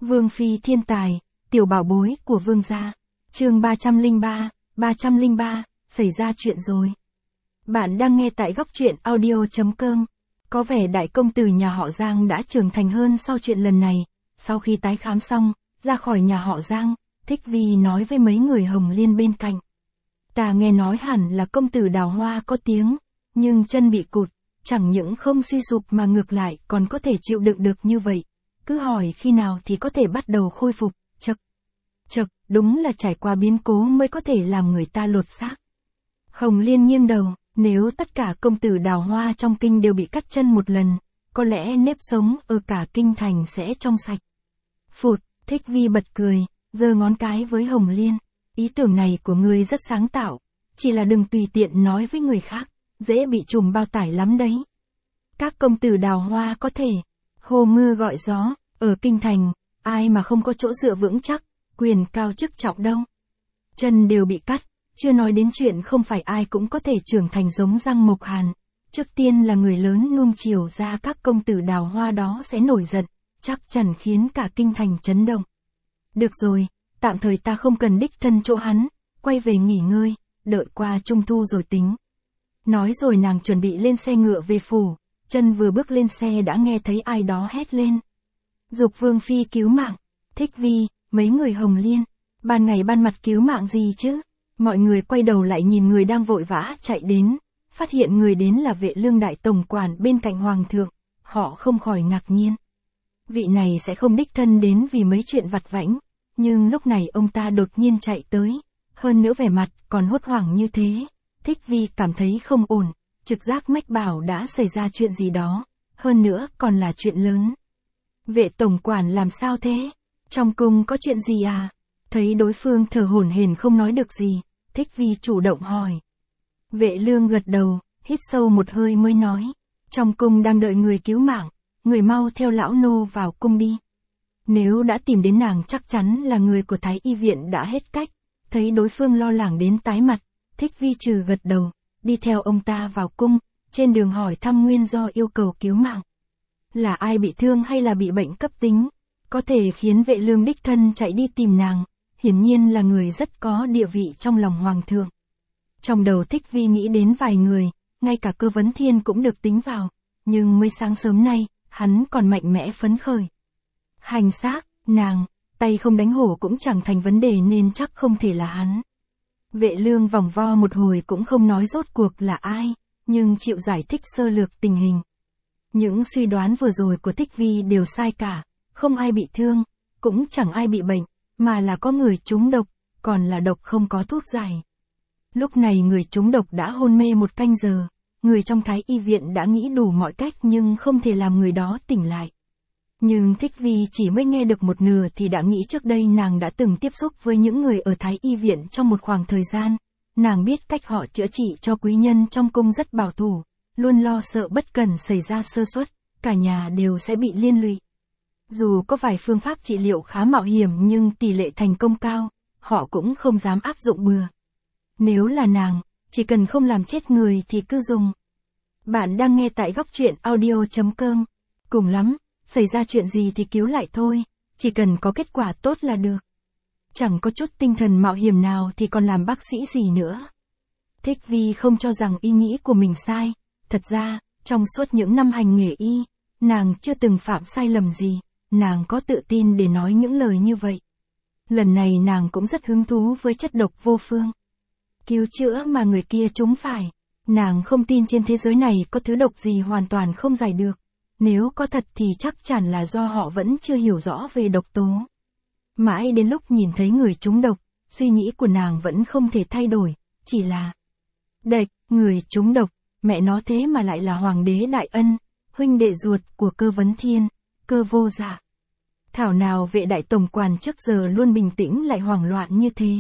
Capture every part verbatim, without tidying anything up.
Vương phi thiên tài, tiểu bảo bối của vương gia. Chương ba trăm lẻ ba, ba trăm lẻ ba, xảy ra chuyện rồi. Bạn đang nghe tại góc truyện audio chấm com. Có vẻ đại công tử nhà họ Giang đã trưởng thành hơn sau chuyện lần này. Sau khi tái khám xong, ra khỏi nhà họ Giang, Thích Vi nói với mấy người Hồng Liên bên cạnh. Ta nghe nói hẳn là công tử Đào Hoa có tiếng, nhưng chân bị cụt, chẳng những không suy sụp mà ngược lại còn có thể chịu đựng được như vậy. Cứ hỏi khi nào thì có thể bắt đầu khôi phục, chậc. Chậc, đúng là trải qua biến cố mới có thể làm người ta lột xác. Hồng Liên nghiêng đầu, nếu tất cả công tử Đào Hoa trong kinh đều bị cắt chân một lần, có lẽ nếp sống ở cả kinh thành sẽ trong sạch. Phụt, Thích Vi bật cười, giơ ngón cái với Hồng Liên. Ý tưởng này của ngươi rất sáng tạo, chỉ là đừng tùy tiện nói với người khác, dễ bị trùm bao tải lắm đấy. Các công tử Đào Hoa có thể hô mưa gọi gió, ở kinh thành, ai mà không có chỗ dựa vững chắc, quyền cao chức trọng đâu. Chân đều bị cắt, chưa nói đến chuyện không phải ai cũng có thể trưởng thành giống Giang Mộc Hàn. Trước tiên là người lớn nuông chiều ra các công tử Đào Hoa đó sẽ nổi giận, chắc chắn khiến cả kinh thành chấn động. Được rồi, tạm thời ta không cần đích thân chỗ hắn, quay về nghỉ ngơi, đợi qua trung thu rồi tính. Nói rồi nàng chuẩn bị lên xe ngựa về phủ, chân vừa bước lên xe đã nghe thấy ai đó hét lên. Giục Vương phi cứu mạng. Thích Vi, mấy người Hồng Liên, ban ngày ban mặt cứu mạng gì chứ? Mọi người quay đầu lại nhìn người đang vội vã chạy đến, phát hiện người đến là Vệ Lương đại tổng quản bên cạnh hoàng thượng, họ không khỏi ngạc nhiên. Vị này sẽ không đích thân đến vì mấy chuyện vặt vãnh, nhưng lúc này ông ta đột nhiên chạy tới, hơn nữa vẻ mặt còn hốt hoảng như thế. Thích Vi cảm thấy không ổn, trực giác mách bảo đã xảy ra chuyện gì đó, hơn nữa còn là chuyện lớn. Vệ tổng quản làm sao thế? Trong cung có chuyện gì à? Thấy đối phương thở hổn hển không nói được gì, Thích Vi chủ động hỏi. Vệ Lương gật đầu, hít sâu một hơi mới nói. Trong cung đang đợi người cứu mạng, người mau theo lão nô vào cung đi. Nếu đã tìm đến nàng chắc chắn là người của Thái Y viện đã hết cách. Thấy đối phương lo lắng đến tái mặt, Thích Vi trừ gật đầu, đi theo ông ta vào cung, trên đường hỏi thăm nguyên do yêu cầu cứu mạng. Là ai bị thương hay là bị bệnh cấp tính, có thể khiến Vệ Lương đích thân chạy đi tìm nàng, hiển nhiên là người rất có địa vị trong lòng hoàng thượng. Trong đầu Thích Vi nghĩ đến vài người, ngay cả Cơ Vấn Thiên cũng được tính vào, nhưng mới sáng sớm nay, hắn còn mạnh mẽ phấn khởi. Hành xác, nàng, tay không đánh hổ cũng chẳng thành vấn đề nên chắc không thể là hắn. Vệ Lương vòng vo một hồi cũng không nói rốt cuộc là ai, nhưng chịu giải thích sơ lược tình hình. Những suy đoán vừa rồi của Thích Vi đều sai cả, không ai bị thương, cũng chẳng ai bị bệnh, mà là có người trúng độc, còn là độc không có thuốc giải. Lúc này người trúng độc đã hôn mê một canh giờ, người trong Thái Y viện đã nghĩ đủ mọi cách nhưng không thể làm người đó tỉnh lại. Nhưng Thích Vi chỉ mới nghe được một nửa thì đã nghĩ trước đây nàng đã từng tiếp xúc với những người ở Thái Y viện trong một khoảng thời gian. Nàng biết cách họ chữa trị cho quý nhân trong cung rất bảo thủ, luôn lo sợ bất cẩn xảy ra sơ suất, cả nhà đều sẽ bị liên lụy. Dù có vài phương pháp trị liệu khá mạo hiểm nhưng tỷ lệ thành công cao, họ cũng không dám áp dụng bừa. Nếu là nàng, chỉ cần không làm chết người thì cứ dùng. Bạn đang nghe tại góc truyện audio chấm com. Cùng lắm, xảy ra chuyện gì thì cứu lại thôi, chỉ cần có kết quả tốt là được. Chẳng có chút tinh thần mạo hiểm nào thì còn làm bác sĩ gì nữa. Thích Vi không cho rằng ý nghĩ của mình sai, thật ra, trong suốt những năm hành nghề y, nàng chưa từng phạm sai lầm gì, nàng có tự tin để nói những lời như vậy. Lần này nàng cũng rất hứng thú với chất độc vô phương. Cứu chữa mà người kia trúng phải, nàng không tin trên thế giới này có thứ độc gì hoàn toàn không giải được. Nếu có thật thì chắc chắn là do họ vẫn chưa hiểu rõ về độc tố. Mãi đến lúc nhìn thấy người trúng độc, suy nghĩ của nàng vẫn không thể thay đổi, chỉ là đệch, người trúng độc, mẹ nó thế mà lại là hoàng đế Đại Ân, huynh đệ ruột của Cơ Vấn Thiên, Cơ Vô Dạ. Thảo nào Vệ đại tổng quản trước giờ luôn bình tĩnh lại hoảng loạn như thế.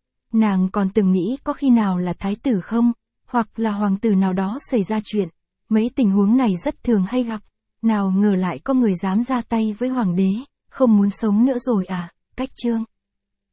Nàng còn từng nghĩ có khi nào là thái tử không, hoặc là hoàng tử nào đó xảy ra chuyện. Mấy tình huống này rất thường hay gặp, nào ngờ lại có người dám ra tay với hoàng đế, không muốn sống nữa rồi à, cách chương.